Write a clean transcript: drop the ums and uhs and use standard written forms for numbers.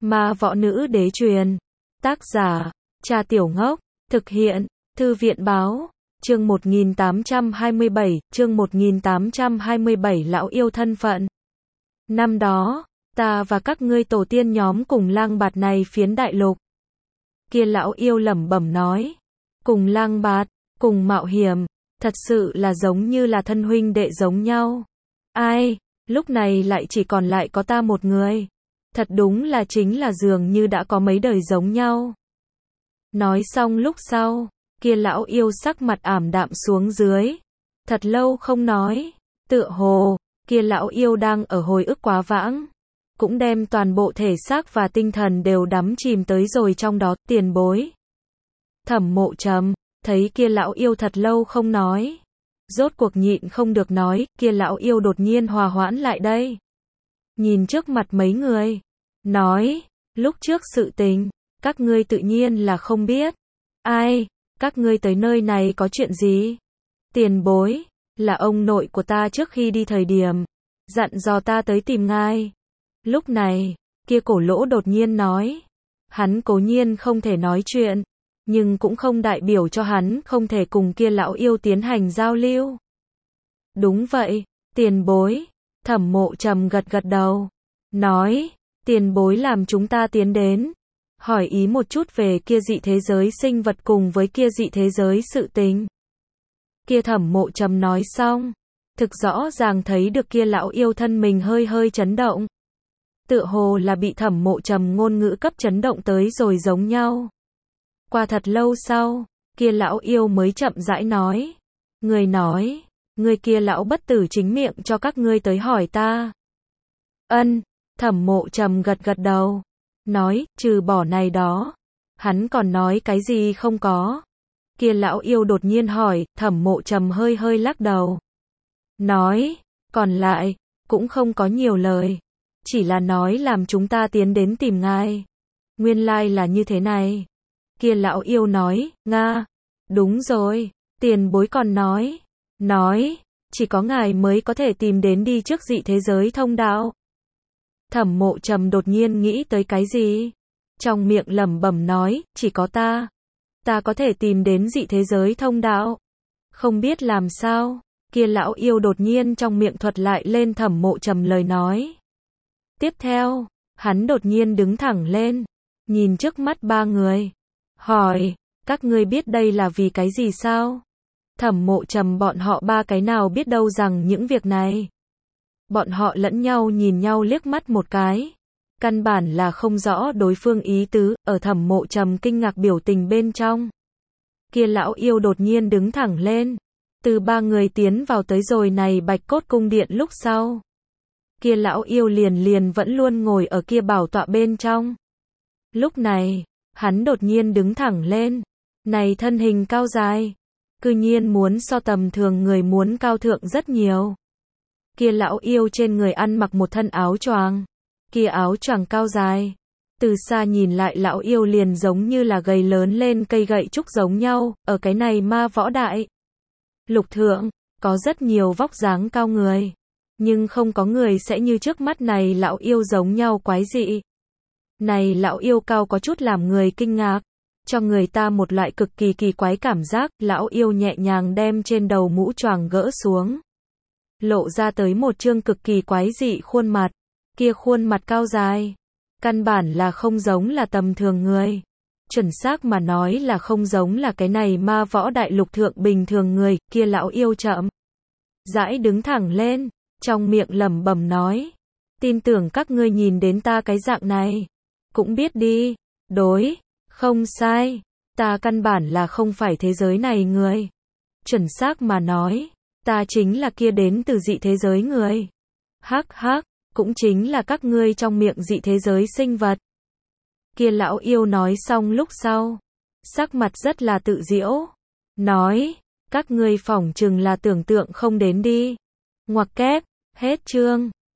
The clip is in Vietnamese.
Ma võ nữ đế truyền. Tác giả, Trà Tiểu Ngốc. Thực hiện, Thư viện báo. Chương 1827, chương 1827 lão yêu thân phận. Năm đó, ta và các ngươi tổ tiên nhóm cùng lang bạt này phiến đại lục. Kia lão yêu lẩm bẩm nói. Cùng lang bạt, cùng mạo hiểm, thật sự là giống như là thân huynh đệ giống nhau. Ai, lúc này lại chỉ còn lại có ta một người. Thật đúng là chính là dường như đã có mấy đời giống nhau. Nói xong lúc sau, kia lão yêu sắc mặt ảm đạm xuống dưới. Thật lâu không nói, tựa hồ, kia lão yêu đang ở hồi ức quá vãng. Cũng đem toàn bộ thể xác và tinh thần đều đắm chìm tới rồi trong đó. Tiền bối. Thẩm Mộ Trầm, thấy kia lão yêu thật lâu không nói. Rốt cuộc nhịn không được nói, kia lão yêu đột nhiên hòa hoãn lại đây. Nhìn trước mặt mấy người, nói, lúc trước sự tình, các ngươi tự nhiên là không biết. Ai, các ngươi tới nơi này có chuyện gì? Tiền bối, là ông nội của ta trước khi đi thời điểm, dặn dò ta tới tìm ngài. Lúc này, kia cổ lỗ đột nhiên nói, hắn cố nhiên không thể nói chuyện, nhưng cũng không đại biểu cho hắn không thể cùng kia lão yêu tiến hành giao lưu. Đúng vậy, tiền bối. Thẩm Mộ Trầm gật gật đầu, nói, tiền bối làm chúng ta tiến đến, hỏi ý một chút về kia dị thế giới sinh vật cùng với kia dị thế giới sự tình. Kia Thẩm Mộ Trầm nói xong, thực rõ ràng thấy được kia lão yêu thân mình hơi hơi chấn động. Tựa hồ là bị Thẩm Mộ Trầm ngôn ngữ cấp chấn động tới rồi giống nhau. Qua thật lâu sau, kia lão yêu mới chậm rãi nói. Người nói, người kia lão bất tử chính miệng cho các ngươi tới hỏi ta. Ân, Thẩm Mộ Trầm gật gật đầu. Nói, trừ bỏ này đó. Hắn còn nói cái gì không có. Kia lão yêu đột nhiên hỏi, Thẩm Mộ Trầm hơi hơi lắc đầu. Nói, còn lại, cũng không có nhiều lời. Chỉ là nói làm chúng ta tiến đến tìm ngài. Nguyên lai là như thế này. Kia lão yêu nói, Nga, đúng rồi, tiền bối còn nói, chỉ có ngài mới có thể tìm đến đi trước dị thế giới thông đạo. Thẩm Mộ Trầm đột nhiên nghĩ tới cái gì? Trong miệng lẩm bẩm nói, chỉ có ta có thể tìm đến dị thế giới thông đạo. Không biết làm sao, kia lão yêu đột nhiên trong miệng thuật lại lên Thẩm Mộ Trầm lời nói. Tiếp theo, hắn đột nhiên đứng thẳng lên, nhìn trước mắt ba người, hỏi, các ngươi biết đây là vì cái gì sao? Thẩm Mộ Trầm bọn họ ba cái nào biết đâu rằng những việc này. Bọn họ lẫn nhau nhìn nhau liếc mắt một cái. Căn bản là không rõ đối phương ý tứ, ở Thẩm Mộ Trầm kinh ngạc biểu tình bên trong. Kia lão yêu đột nhiên đứng thẳng lên. Từ ba người tiến vào tới rồi này Bạch Cốt cung điện lúc sau. Kia lão yêu liền vẫn luôn ngồi ở kia bảo tọa bên trong. Lúc này, hắn đột nhiên đứng thẳng lên. Này thân hình cao dài, cư nhiên muốn so tầm thường người muốn cao thượng rất nhiều. Kia lão yêu trên người ăn mặc một thân áo choàng. Kia áo choàng cao dài. Từ xa nhìn lại lão yêu liền giống như là gầy lớn lên cây gậy trúc giống nhau, ở cái này ma võ đại lục thượng, có rất nhiều vóc dáng cao người. Nhưng không có người sẽ như trước mắt này lão yêu giống nhau quái dị. Này lão yêu cao có chút làm người kinh ngạc, cho người ta một loại cực kỳ kỳ quái cảm giác. Lão yêu nhẹ nhàng đem trên đầu mũ choàng gỡ xuống, lộ ra tới một trương cực kỳ quái dị khuôn mặt. Kia khuôn mặt cao dài, căn bản là không giống là tầm thường người. Chuẩn xác mà nói là không giống là cái này ma võ đại lục thượng bình thường người. Kia lão yêu chậm rãi đứng thẳng lên, trong miệng lẩm bẩm nói, tin tưởng các ngươi nhìn đến ta cái dạng này, cũng biết đi, đối, không sai, ta căn bản là không phải thế giới này người. Chuẩn xác mà nói, ta chính là kia đến từ dị thế giới người. Hắc hắc, cũng chính là các ngươi trong miệng dị thế giới sinh vật. Kia lão yêu nói xong lúc sau, sắc mặt rất là tự giễu, nói, các ngươi phỏng chừng là tưởng tượng không đến đi. Ngoặc kép, hết chương.